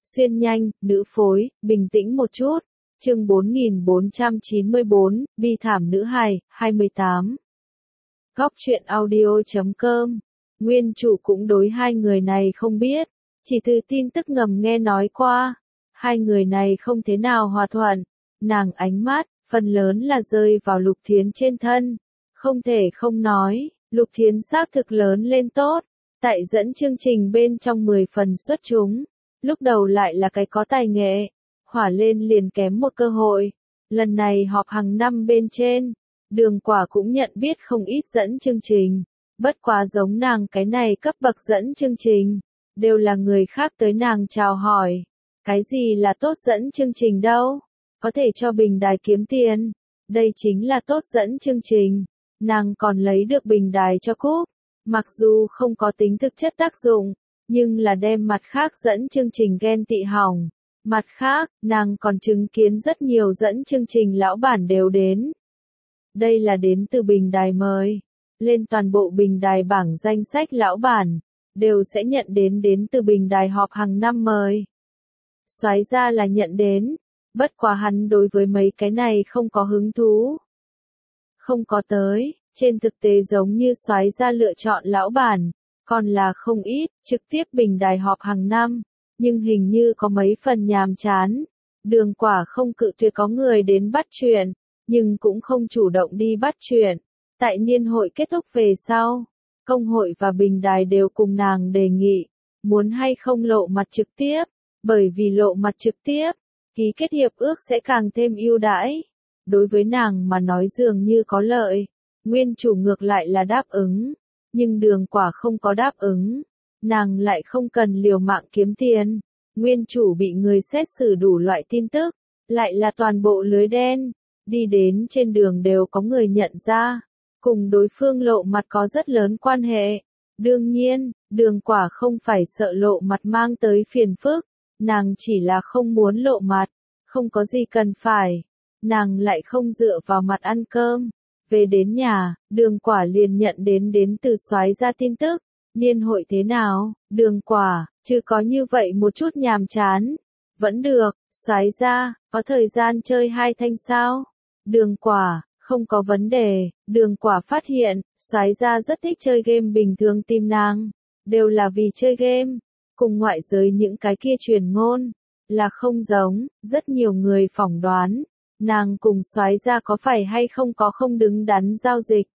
Xuyên nhanh, nữ phối, bình tĩnh một chút. Chương 4494, bi thảm nữ hài, 28. Góc truyện audio.com. Nguyên chủ cũng đối hai người này không biết, chỉ từ tin tức ngầm nghe nói qua. Hai người này không thế nào hòa thuận, nàng ánh mắt, phần lớn là rơi vào Lục Thiến trên thân. Không thể không nói, Lục Thiến xác thực lớn lên tốt, tại dẫn chương trình bên trong 10 phần xuất chúng. Lúc đầu lại là cái có tài nghệ, hỏa lên liền kém một cơ hội. Lần này họp hàng năm bên trên, Đường Quả cũng nhận biết không ít dẫn chương trình. Bất quá giống nàng cái này cấp bậc dẫn chương trình, đều là người khác tới nàng chào hỏi. Cái gì là tốt dẫn chương trình đâu? Có thể cho bình đài kiếm tiền. Đây chính là tốt dẫn chương trình. Nàng còn lấy được bình đài cho cúp. Mặc dù không có tính thực chất tác dụng, nhưng là đem mặt khác dẫn chương trình ghen tị hỏng. Mặt khác, nàng còn chứng kiến rất nhiều dẫn chương trình lão bản đều đến. Đây là đến từ bình đài mời. Lên toàn bộ bình đài bảng danh sách lão bản, đều sẽ nhận đến từ bình đài họp hàng năm mời. Soái ra là nhận đến, bất quá hắn đối với mấy cái này không có hứng thú. Không có tới, trên thực tế giống như soái ra lựa chọn lão bản, còn là không ít, trực tiếp bình đài họp hàng năm, nhưng hình như có mấy phần nhàm chán. Đường Quả không cự tuyệt có người đến bắt chuyện, nhưng cũng không chủ động đi bắt chuyện. Tại niên hội kết thúc về sau, công hội và bình đài đều cùng nàng đề nghị, muốn hay không lộ mặt trực tiếp, bởi vì lộ mặt trực tiếp, ký kết hiệp ước sẽ càng thêm ưu đãi. Đối với nàng mà nói dường như có lợi, nguyên chủ ngược lại là đáp ứng, nhưng Đường Quả không có đáp ứng, nàng lại không cần liều mạng kiếm tiền. Nguyên chủ bị người xét xử đủ loại tin tức, lại là toàn bộ lưới đen, đi đến trên đường đều có người nhận ra. Cùng đối phương lộ mặt có rất lớn quan hệ. Đương nhiên, Đường Quả không phải sợ lộ mặt mang tới phiền phức, nàng chỉ là không muốn lộ mặt, không có gì cần phải. Nàng lại không dựa vào mặt ăn cơm. Về đến nhà, Đường Quả liền nhận đến từ soái ra tin tức. Niên hội thế nào, Đường Quả, chứ có như vậy một chút nhàm chán. Vẫn được, soái ra, có thời gian chơi 2 thanh sao? Đường Quả, không có vấn đề. Đường Quả phát hiện, soái ra rất thích chơi game, bình thường tìm nàng, đều là vì chơi game. Cùng ngoại giới những cái kia truyền ngôn, là không giống, rất nhiều người phỏng đoán, nàng cùng soái ra có phải hay không có không đứng đắn giao dịch.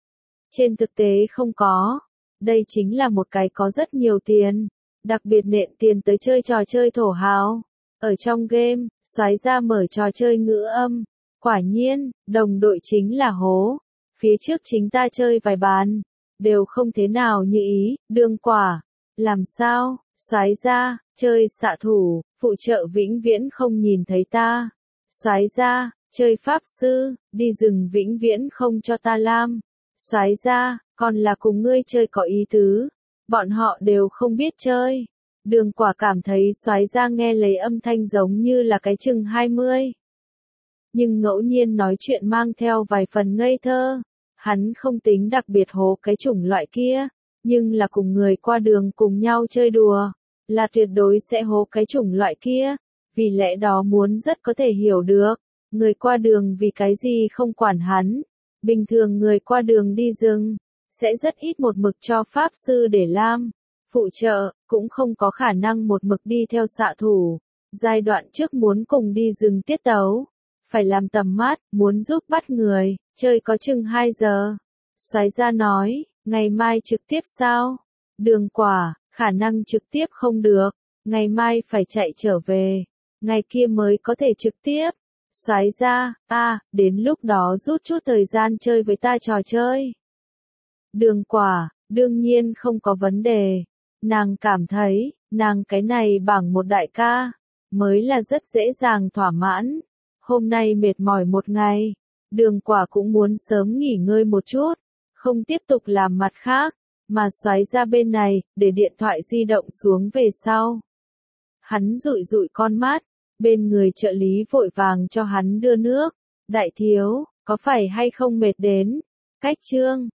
Trên thực tế không có, đây chính là một cái có rất nhiều tiền, đặc biệt nện tiền tới chơi trò chơi thổ hào. Ở trong game, soái ra mở trò chơi ngữ âm. Quả nhiên, đồng đội chính là hố. Phía trước chính ta chơi vài bàn, đều không thế nào như ý. Đường Quả, làm sao? Soái ra, chơi xạ thủ, phụ trợ vĩnh viễn không nhìn thấy ta. Soái ra, chơi pháp sư, đi rừng vĩnh viễn không cho ta lam. Soái ra, còn là cùng ngươi chơi có ý tứ. Bọn họ đều không biết chơi. Đường Quả cảm thấy soái ra nghe lấy âm thanh giống như là cái chừng 20. Nhưng ngẫu nhiên nói chuyện mang theo vài phần ngây thơ. Hắn không tính đặc biệt hố cái chủng loại kia, nhưng là cùng người qua đường cùng nhau chơi đùa, là tuyệt đối sẽ hố cái chủng loại kia. Vì lẽ đó muốn rất có thể hiểu được, người qua đường vì cái gì không quản hắn. Bình thường người qua đường đi rừng, sẽ rất ít một mực cho pháp sư để lam. Phụ trợ, cũng không có khả năng một mực đi theo xạ thủ. Giai đoạn trước muốn cùng đi rừng tiết tấu, phải làm tầm mát, muốn giúp bắt người, chơi có chừng 2 giờ. Soái ra nói, ngày mai trực tiếp sao? Đường Quả, khả năng trực tiếp không được, ngày mai phải chạy trở về, ngày kia mới có thể trực tiếp. Soái ra, đến lúc đó rút chút thời gian chơi với ta trò chơi. Đường Quả, đương nhiên không có vấn đề. Nàng cảm thấy, nàng cái này bằng một đại ca, mới là rất dễ dàng thỏa mãn. Hôm nay mệt mỏi một ngày, Đường Quả cũng muốn sớm nghỉ ngơi một chút, không tiếp tục làm mặt khác, mà soái ra bên này, để điện thoại di động xuống về sau. Hắn dụi dụi con mắt, bên người trợ lý vội vàng cho hắn đưa nước. Đại thiếu, có phải hay không mệt đến? Cách chương,